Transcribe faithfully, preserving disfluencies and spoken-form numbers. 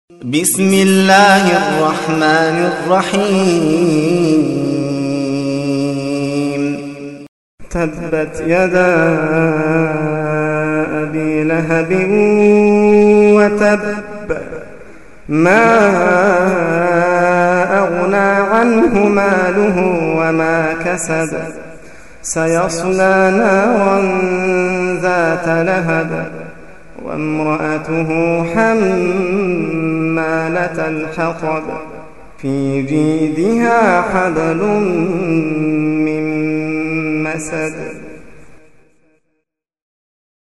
بسم الله الرحمن الرحيم. تبت يدا أبي لهب وتب، ما أغنى عنه ماله وما كسب، سيصلى نارا ذات لهب وامرأته حمالة الحطب، في جيدها حبل من مسد.